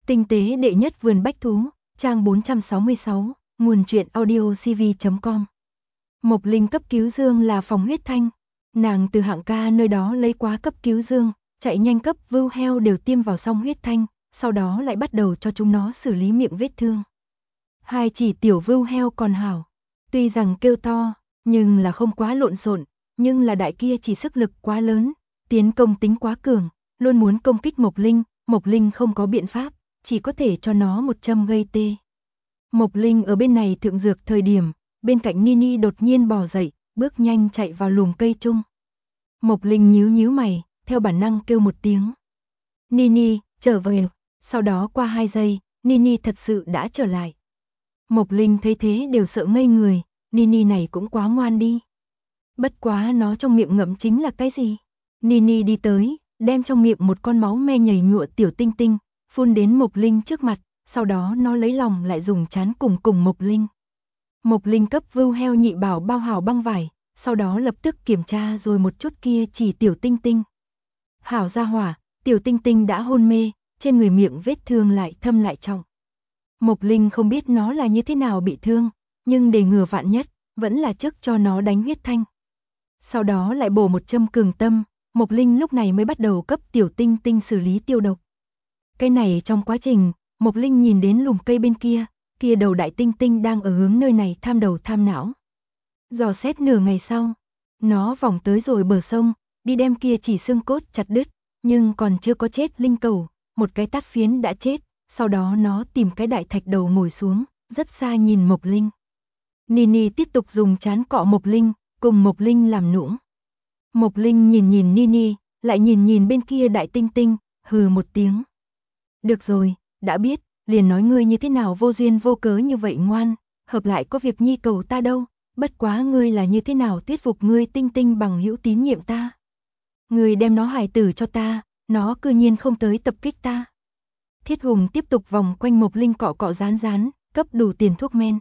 Tinh tế đệ nhất vườn bách thú, trang 466, nguồn truyện audiocv.com. Mộc Linh cấp cứu Dương là Phòng Huyết Thanh. Nàng từ Hạng Ca nơi đó lấy quá cấp cứu Dương, chạy nhanh cấp vưu heo đều tiêm vào xong huyết thanh, sau đó lại bắt đầu cho chúng nó xử lý miệng vết thương. Hai chỉ tiểu vưu heo còn hảo, tuy rằng kêu to, nhưng là không quá lộn xộn, nhưng là đại kia chỉ sức lực quá lớn, tiến công tính quá cường, luôn muốn công kích Mộc Linh không có biện pháp, chỉ có thể cho nó một châm gây tê. Mộc Linh ở bên này thượng dược thời điểm, bên cạnh Nini đột nhiên bò dậy, bước nhanh chạy vào lùm cây chung. Mộc Linh nhíu mày, theo bản năng kêu một tiếng. Nini, trở về. Sau đó qua 2 giây, Nini thật sự đã trở lại. Mộc Linh thấy thế đều sợ ngây người, Nini này cũng quá ngoan đi. Bất quá nó trong miệng ngậm chính là cái gì? Nini đi tới, đem trong miệng một con máu me nhầy nhụa tiểu tinh tinh, phun đến Mộc Linh trước mặt, sau đó nó lấy lòng lại dùng chán cùng Mộc Linh. Mộc Linh cấp vưu heo nhị bảo bao hảo băng vải, sau đó lập tức kiểm tra rồi một chút kia chỉ tiểu tinh tinh. Hảo gia hỏa, tiểu tinh tinh đã hôn mê, trên người miệng vết thương lại thâm lại trọng. Mộc Linh không biết nó là như thế nào bị thương, nhưng để ngừa vạn nhất, vẫn là trước cho nó đánh huyết thanh. Sau đó lại bổ một châm cường tâm, Mộc Linh lúc này mới bắt đầu cấp tiểu tinh tinh xử lý tiêu độc. Cái này trong quá trình, Mộc Linh nhìn đến lùm cây bên kia đầu đại tinh tinh đang ở hướng nơi này tham đầu tham não. Dò xét nửa ngày sau, nó vòng tới rồi bờ sông, đi đem kia chỉ xương cốt chặt đứt, nhưng còn chưa có chết linh cầu, một cái tát phiến đã chết, sau đó nó tìm cái đại thạch đầu ngồi xuống, rất xa nhìn Mộc Linh. Nini tiếp tục dùng chán cọ Mộc Linh, cùng Mộc Linh làm nũng. Mộc Linh nhìn Nini, lại nhìn bên kia đại tinh tinh, hừ một tiếng. Được rồi, đã biết, liền nói ngươi như thế nào vô duyên vô cớ như vậy ngoan, hợp lại có việc nhi cầu ta đâu, bất quá ngươi là như thế nào thuyết phục ngươi tinh tinh bằng hữu tín nhiệm ta. Ngươi đem nó hài tử cho ta, nó cư nhiên không tới tập kích ta. Thiết Hùng tiếp tục vòng quanh Mộc Linh cọ cọ rán, cấp đủ tiền thuốc men.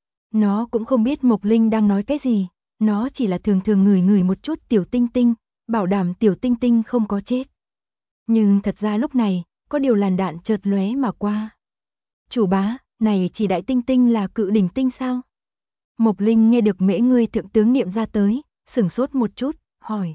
Nó cũng không biết Mộc Linh đang nói cái gì, nó chỉ là thường ngửi một chút tiểu tinh tinh, bảo đảm tiểu tinh tinh không có chết. Nhưng thật ra lúc này, có điều làn đạn chợt lóe mà qua. Chủ bá, này chỉ đại tinh tinh là cự đỉnh tinh sao? Mộc Linh nghe được mễ ngươi thượng tướng niệm ra tới, sửng sốt một chút, hỏi.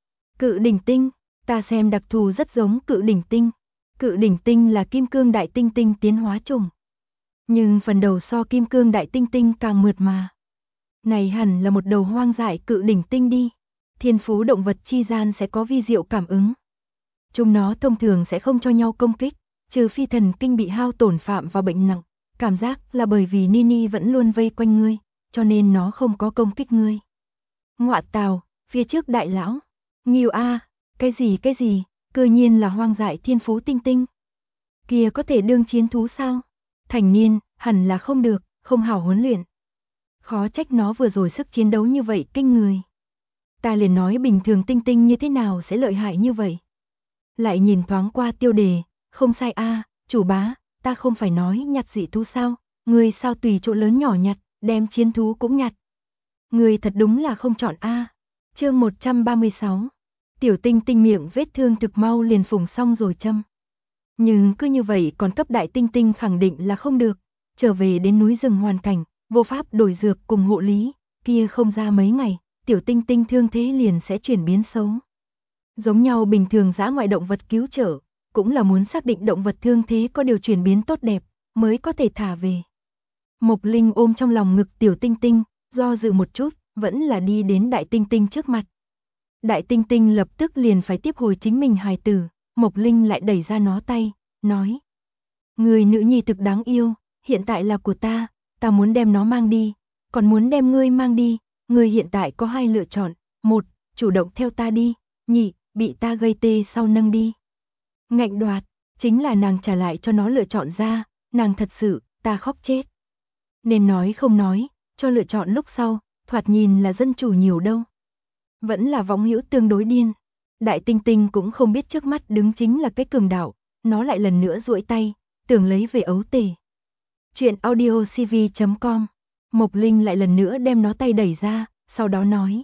Cự đỉnh tinh, ta xem đặc thù rất giống cự đỉnh tinh. Cự đỉnh tinh là kim cương đại tinh tinh tiến hóa chủng. Nhưng phần đầu so kim cương đại tinh tinh càng mượt mà. Này hẳn là một đầu hoang dại cự đỉnh tinh đi. Thiên phú động vật chi gian sẽ có vi diệu cảm ứng. Chúng nó thông thường sẽ không cho nhau công kích, trừ phi thần kinh bị hao tổn phạm và bệnh nặng. Cảm giác là bởi vì Nini vẫn luôn vây quanh ngươi, cho nên nó không có công kích ngươi. Ngọa tào, phía trước đại lão. Nghiêu a, cái gì, cư nhiên là hoang dại thiên phú tinh tinh. Kia có thể đương chiến thú sao? Thành niên, hẳn là không được, không hảo huấn luyện. Khó trách nó vừa rồi sức chiến đấu như vậy kinh người. Ta liền nói bình thường tinh tinh như thế nào sẽ lợi hại như vậy. Lại nhìn thoáng qua tiêu đề, không sai a, chủ bá, ta không phải nói nhặt dị thú sao, ngươi sao tùy chỗ lớn nhỏ nhặt, đem chiến thú cũng nhặt. Ngươi thật đúng là không chọn a. Chương 136. Tiểu tinh tinh miệng vết thương thực mau liền phùng xong rồi châm. Nhưng cứ như vậy còn cấp đại tinh tinh khẳng định là không được, trở về đến núi rừng hoàn cảnh, vô pháp đổi dược cùng hộ lý, kia không ra mấy ngày, tiểu tinh tinh thương thế liền sẽ chuyển biến xấu. Giống nhau bình thường dã ngoại động vật cứu trợ, cũng là muốn xác định động vật thương thế có điều chuyển biến tốt đẹp, mới có thể thả về. Mộc Linh ôm trong lòng ngực tiểu tinh tinh, do dự một chút, vẫn là đi đến đại tinh tinh trước mặt. Đại tinh tinh lập tức liền phải tiếp hồi chính mình hài tử, Mộc Linh lại đẩy ra nó tay, nói. Người nữ nhi thực đáng yêu, hiện tại là của ta muốn đem nó mang đi, còn muốn đem ngươi mang đi, ngươi hiện tại có 2 lựa chọn, 1, chủ động theo ta đi, nhị, bị ta gây tê sau nâng đi. Ngạnh đoạt, chính là nàng trả lại cho nó lựa chọn ra, nàng thật sự, ta khóc chết. Nên nói không nói, cho lựa chọn lúc sau, thoạt nhìn là dân chủ nhiều đâu. Vẫn là võng hữu tương đối điên. Đại tinh tinh cũng không biết trước mắt đứng chính là cái cường đạo, nó lại lần nữa duỗi tay, tưởng lấy về ấu tể. Chuyện audiocv.com. Mộc Linh lại lần nữa đem nó tay đẩy ra, sau đó nói.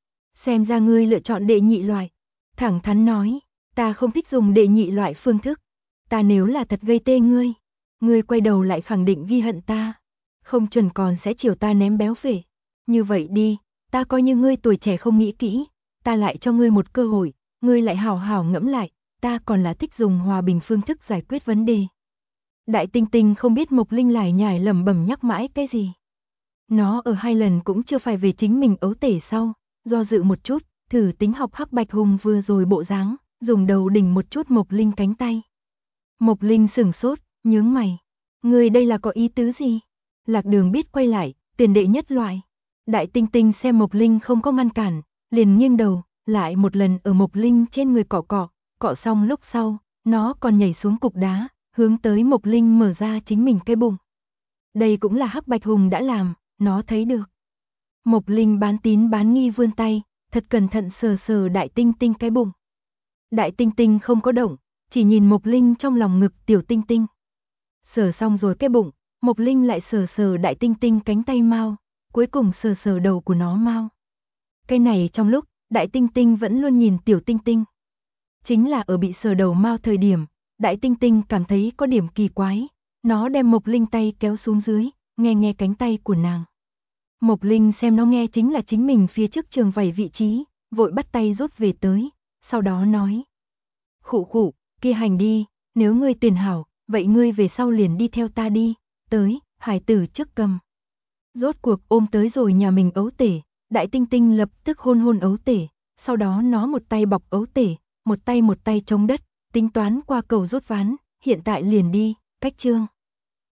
Xem ra ngươi lựa chọn đệ nhị loại. Thẳng thắn nói, ta không thích dùng đệ nhị loại phương thức. ta nếu là thật gây tê ngươi quay đầu lại khẳng định ghi hận ta, không chuẩn còn sẽ chiều ta ném béo về. Như vậy đi, ta coi như ngươi tuổi trẻ không nghĩ kỹ, ta lại cho ngươi một cơ hội, ngươi lại hảo hảo ngẫm lại, ta còn là thích dùng hòa bình phương thức giải quyết vấn đề. Đại Tinh Tinh không biết Mộc Linh lải nhải lẩm bẩm nhắc mãi cái gì. Nó ở 2 lần cũng chưa phải về chính mình ấu tể sau, do dự một chút, thử tính học Hắc Bạch Hùng vừa rồi bộ dáng, dùng đầu đỉnh một chút Mộc Linh cánh tay. Mộc Linh sửng sốt, nhướng mày. Ngươi đây là có ý tứ gì? Lạc Đường biết quay lại, tiền đệ nhất loại. Đại Tinh Tinh xem Mộc Linh không có ngăn cản, liền nghiêng đầu, lại một lần ở Mộc Linh trên người cọ xong lúc sau, nó còn nhảy xuống cục đá, hướng tới Mộc Linh mở ra chính mình cái bụng. Đây cũng là Hắc Bạch Hùng đã làm, nó thấy được. Mộc Linh bán tín bán nghi vươn tay, thật cẩn thận sờ sờ Đại Tinh Tinh cái bụng. Đại Tinh Tinh không có động, chỉ nhìn Mộc Linh trong lòng ngực Tiểu Tinh Tinh. Sờ xong rồi cái bụng, Mộc Linh lại sờ sờ Đại Tinh Tinh cánh tay mau, cuối cùng sờ sờ đầu của nó mau. Cái này trong lúc, Đại Tinh Tinh vẫn luôn nhìn Tiểu Tinh Tinh. Chính là ở bị sờ đầu mau thời điểm, Đại Tinh Tinh cảm thấy có điểm kỳ quái, nó đem Mộc Linh tay kéo xuống dưới, nghe cánh tay của nàng. Mộc Linh xem nó nghe chính là chính mình phía trước trường vảy vị trí, vội bắt tay rút về tới, sau đó nói. Khụ, kia hành đi, nếu ngươi tuyển hảo, vậy ngươi về sau liền đi theo ta đi, tới, hải tử trước cầm. Rốt cuộc ôm tới rồi nhà mình ấu tể, Đại Tinh Tinh lập tức hôn ấu tể, sau đó nó một tay bọc ấu tể, một tay chống đất, tính toán qua cầu rút ván, hiện tại liền đi, cách chương.